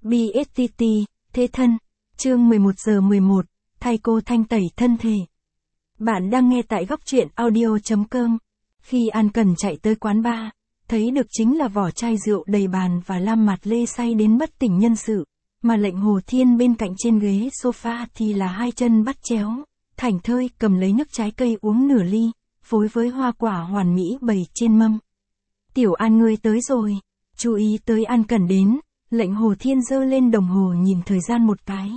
BSTT, thế thân, chương 11 giờ 11, thay cô thanh tẩy thân thể. Bạn đang nghe tại góc truyện audio.com. Khi An Cần chạy tới quán bar, thấy được chính là vỏ chai rượu đầy bàn và Lam Mạt Lê say đến bất tỉnh nhân sự, mà Lệnh Hồ Thiên bên cạnh trên ghế sofa thì là hai chân bắt chéo, thảnh thơi cầm lấy nước trái cây uống nửa ly, phối với hoa quả hoàn mỹ bày trên mâm. Tiểu An ngươi tới rồi, chú ý tới An Cần đến. Lệnh Hồ Thiên giơ lên đồng hồ nhìn thời gian một cái.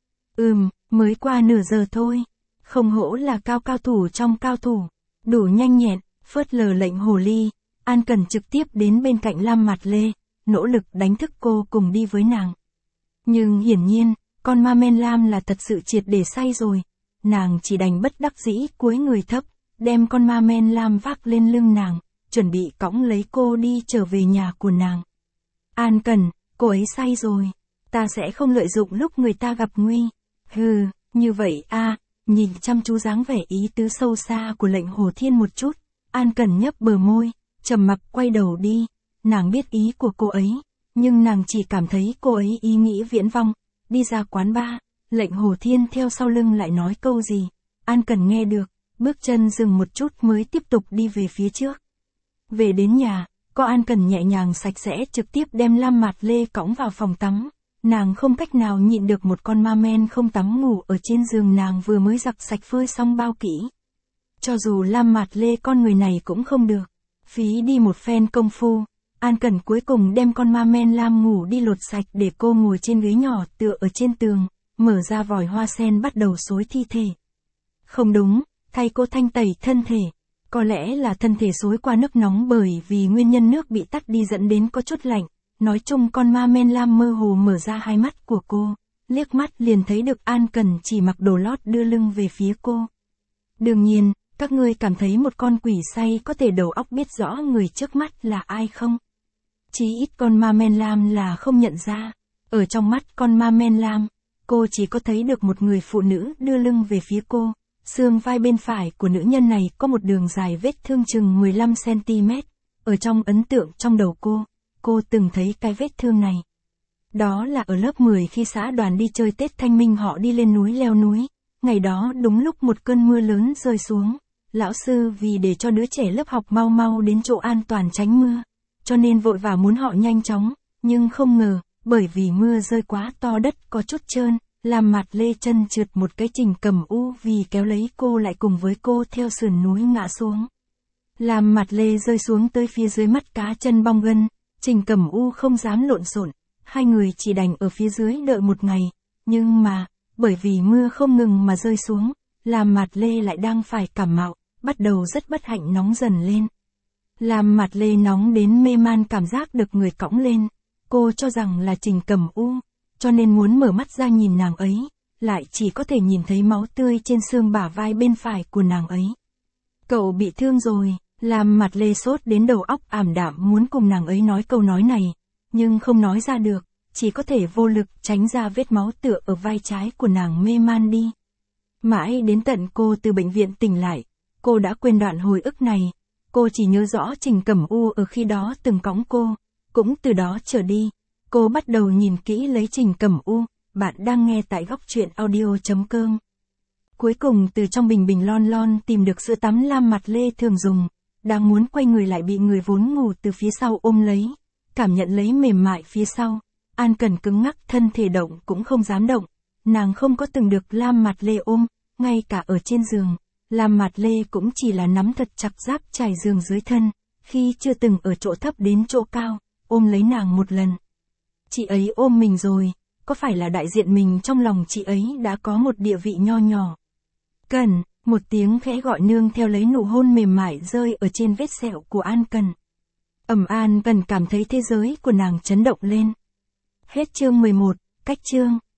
Mới qua nửa giờ thôi. Không hổ là cao thủ trong cao thủ. Đủ nhanh nhẹn, phớt lờ Lệnh Hồ Ly. An Cần trực tiếp đến bên cạnh Lam Mạt Lê, nỗ lực đánh thức cô cùng đi với nàng. Nhưng hiển nhiên, con ma men Lam là thật sự triệt để say rồi. Nàng chỉ đành bất đắc dĩ cúi người thấp, đem con ma men Lam vác lên lưng nàng, chuẩn bị cõng lấy cô đi trở về nhà của nàng. An Cần, cô ấy say rồi, ta sẽ không lợi dụng lúc người ta gặp nguy. Như vậy à, nhìn chăm chú dáng vẻ ý tứ sâu xa của Lệnh Hồ Thiên một chút, An Cần nhấp bờ môi, trầm mặc quay đầu đi. Nàng biết ý của cô ấy, nhưng nàng chỉ cảm thấy cô ấy ý nghĩ viễn vông. Đi ra quán bar, Lệnh Hồ Thiên theo sau lưng lại nói câu gì, An Cần nghe được, bước chân dừng một chút mới tiếp tục đi về phía trước. Về đến nhà, cô An Cần nhẹ nhàng sạch sẽ trực tiếp đem Lam Mạt Lê cõng vào phòng tắm. Nàng không cách nào nhịn được một con ma men không tắm ngủ ở trên giường nàng vừa mới giặt sạch phơi xong bao kỹ. Cho dù Lam Mạt Lê con người này cũng không được. Phí đi một phen công phu, An Cần cuối cùng đem con ma men Lam ngủ đi lột sạch để cô ngồi trên ghế nhỏ tựa ở trên tường, mở ra vòi hoa sen bắt đầu xối thi thể. Không đúng, thay cô thanh tẩy thân thể. Có lẽ là thân thể xối qua nước nóng bởi vì nguyên nhân nước bị tắt đi dẫn đến có chút lạnh. Nói chung con ma men Lam mơ hồ mở ra hai mắt của cô, liếc mắt liền thấy được An Cần chỉ mặc đồ lót đưa lưng về phía cô. Đương nhiên, các ngươi cảm thấy một con quỷ say có thể đầu óc biết rõ người trước mắt là ai không? Chí ít con ma men Lam là không nhận ra. Ở trong mắt con ma men Lam, cô chỉ có thấy được một người phụ nữ đưa lưng về phía cô. Xương vai bên phải của nữ nhân này có một đường dài vết thương chừng 15cm. Ở trong ấn tượng trong đầu cô từng thấy cái vết thương này. Đó là ở lớp 10 khi xã đoàn đi chơi Tết Thanh Minh họ đi lên núi leo núi. Ngày đó đúng lúc một cơn mưa lớn rơi xuống. Lão sư vì để cho đứa trẻ lớp học mau đến chỗ an toàn tránh mưa, cho nên vội vàng muốn họ nhanh chóng, nhưng không ngờ, bởi vì mưa rơi quá to đất có chút trơn. Lam Mạt Lê chân trượt một cái Trình Cẩm U vì kéo lấy cô lại cùng với cô theo sườn núi ngã xuống. Lam Mạt Lê rơi xuống tới phía dưới mắt cá chân bong gân, Trình Cẩm U không dám lộn xộn, hai người chỉ đành ở phía dưới đợi một ngày, nhưng mà, bởi vì mưa không ngừng mà rơi xuống, Lam Mạt Lê lại đang phải cảm mạo, bắt đầu rất bất hạnh nóng dần lên. Lam Mạt Lê nóng đến mê man cảm giác được người cõng lên, cô cho rằng là Trình Cẩm U. Cho nên muốn mở mắt ra nhìn nàng ấy, lại chỉ có thể nhìn thấy máu tươi trên xương bả vai bên phải của nàng ấy. Cậu bị thương rồi, Lam Mạt Lê sốt đến đầu óc ảm đạm muốn cùng nàng ấy nói câu nói này, nhưng không nói ra được, chỉ có thể vô lực tránh ra vết máu tựa ở vai trái của nàng mê man đi. Mãi đến tận cô từ bệnh viện tỉnh lại, cô đã quên đoạn hồi ức này, cô chỉ nhớ rõ Trình Cẩm U ở khi đó từng cõng cô, cũng từ đó trở đi. Cô bắt đầu nhìn kỹ lấy Trình Cẩm U, bạn đang nghe tại góc truyện audio.com. Cuối cùng từ trong bình lon tìm được sữa tắm Lam Mạt Lê thường dùng, đang muốn quay người lại bị người vốn ngủ từ phía sau ôm lấy, cảm nhận lấy mềm mại phía sau. An Cần cứng ngắc thân thể động cũng không dám động, nàng không có từng được Lam Mạt Lê ôm, ngay cả ở trên giường, Lam Mạt Lê cũng chỉ là nắm thật chặt giáp trải giường dưới thân, khi chưa từng ở chỗ thấp đến chỗ cao, ôm lấy nàng một lần. Chị ấy ôm mình rồi, có phải là đại diện mình trong lòng chị ấy đã có một địa vị nho nhỏ? Cần, một tiếng khẽ gọi nương theo lấy nụ hôn mềm mại rơi ở trên vết sẹo của An Cần. An Cần cảm thấy thế giới của nàng chấn động lên. Hết chương 11, cách chương.